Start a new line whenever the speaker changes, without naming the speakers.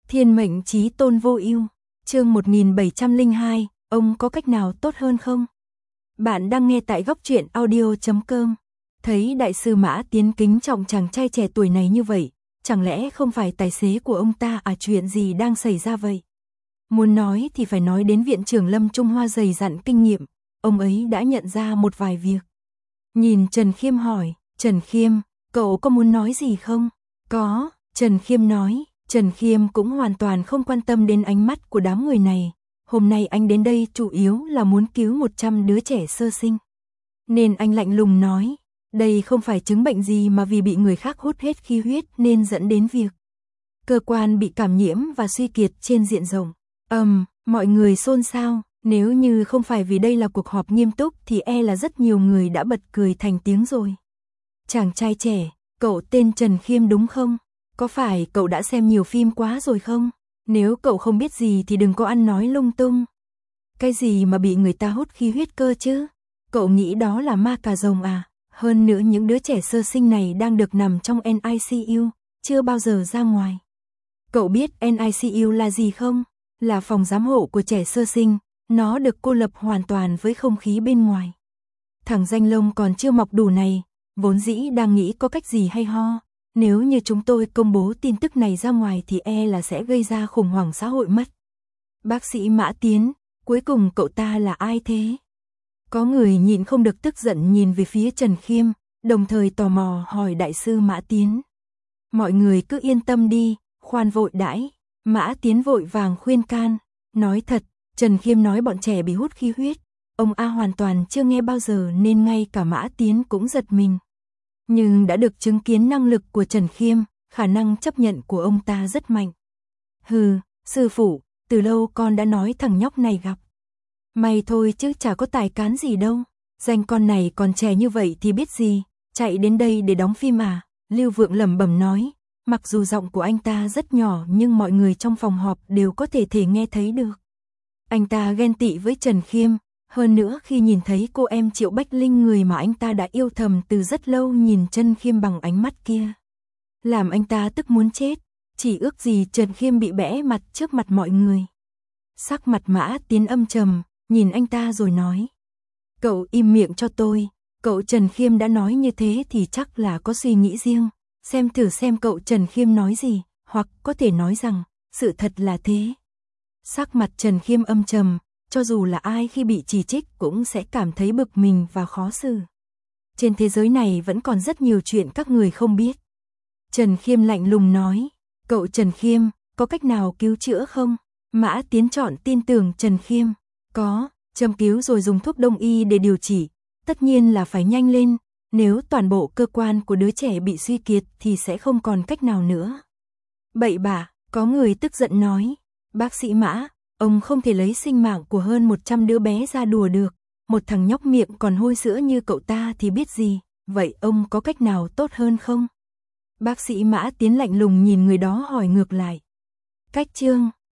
Thiên mệnh chí tôn vô ưu, chương 1702, ông có cách nào tốt hơn không? Bạn đang nghe tại góc truyện audio.com. Thấy đại sư Mã Tiến kính trọng chàng trai trẻ tuổi này như vậy, chẳng lẽ không phải tài xế của ông ta à, chuyện gì đang xảy ra vậy? Muốn nói thì phải nói đến viện trưởng Lâm Trung Hoa dày dặn kinh nghiệm, ông ấy đã nhận ra một vài việc. Nhìn Trần Khiêm hỏi, Trần Khiêm, cậu có muốn nói gì không? Có, Trần Khiêm nói. Trần Khiêm cũng hoàn toàn không quan tâm đến ánh mắt của đám người này. Hôm nay anh đến đây chủ yếu là muốn cứu 100 đứa trẻ sơ sinh. Nên anh lạnh lùng nói, đây không phải chứng bệnh gì mà vì bị người khác hút hết khí huyết nên dẫn đến việc cơ quan bị cảm nhiễm và suy kiệt trên diện rộng. Mọi người xôn xao, nếu như không phải vì đây là cuộc họp nghiêm túc thì e là rất nhiều người đã bật cười thành tiếng rồi. Chàng trai trẻ, cậu tên Trần Khiêm đúng không? Có phải cậu đã xem nhiều phim quá rồi không? Nếu cậu không biết gì thì đừng có ăn nói lung tung. Cái gì mà bị người ta hút khí huyết cơ chứ? Cậu nghĩ đó là ma cà rồng à? Hơn nữa những đứa trẻ sơ sinh này đang được nằm trong NICU, chưa bao giờ ra ngoài. Cậu biết NICU là gì không? Là phòng giám hộ của trẻ sơ sinh, nó được cô lập hoàn toàn với không khí bên ngoài. Thằng danh lông còn chưa mọc đủ này, vốn dĩ đang nghĩ có cách gì hay ho. Nếu như chúng tôi công bố tin tức này ra ngoài thì e là sẽ gây ra khủng hoảng xã hội mất. Bác sĩ Mã Tiến, cuối cùng cậu ta là ai thế? Có người nhịn không được tức giận nhìn về phía Trần Khiêm, đồng thời tò mò hỏi đại sư Mã Tiến. Mọi người cứ yên tâm đi, khoan vội đãi. Mã Tiến vội vàng khuyên can, nói thật, Trần Khiêm nói bọn trẻ bị hút khí huyết. Ông A hoàn toàn chưa nghe bao giờ nên ngay cả Mã Tiến cũng giật mình. Nhưng đã được chứng kiến năng lực của Trần Khiêm, khả năng chấp nhận của ông ta rất mạnh. Hừ, sư phụ, từ lâu con đã nói thằng nhóc này gặp. May thôi chứ chả có tài cán gì đâu. Danh con này còn trẻ như vậy thì biết gì, chạy đến đây để đóng phim à? Lưu Vượng lẩm bẩm nói, mặc dù giọng của anh ta rất nhỏ nhưng mọi người trong phòng họp đều có thể nghe thấy được. Anh ta ghen tị với Trần Khiêm. Hơn nữa khi nhìn thấy cô em Triệu Bách Linh, người mà anh ta đã yêu thầm từ rất lâu, nhìn Trần Khiêm bằng ánh mắt kia, làm anh ta tức muốn chết, chỉ ước gì Trần Khiêm bị bẽ mặt trước mặt mọi người. Sắc mặt Mã Tiến âm trầm, nhìn anh ta rồi nói, cậu im miệng cho tôi, cậu Trần Khiêm đã nói như thế thì chắc là có suy nghĩ riêng, xem thử xem cậu Trần Khiêm nói gì, hoặc có thể nói rằng, sự thật là thế. Sắc mặt Trần Khiêm âm trầm. Cho dù là ai khi bị chỉ trích cũng sẽ cảm thấy bực mình và khó xử. Trên thế giới này vẫn còn rất nhiều chuyện các người không biết. Trần Khiêm lạnh lùng nói, cậu Trần Khiêm, có cách nào cứu chữa không? Mã Tiến chọn tin tưởng Trần Khiêm, có, châm cứu rồi dùng thuốc đông y để điều trị, tất nhiên là phải nhanh lên, nếu toàn bộ cơ quan của đứa trẻ bị suy kiệt thì sẽ không còn cách nào nữa. Bậy bạ, có người tức giận nói, bác sĩ Mã, ông không thể lấy sinh mạng của hơn 100 đứa bé ra đùa được, một thằng nhóc miệng còn hôi sữa như cậu ta thì biết gì, vậy ông có cách nào tốt hơn không? Bác sĩ Mã Tiến lạnh lùng nhìn người đó hỏi ngược lại. Cách chương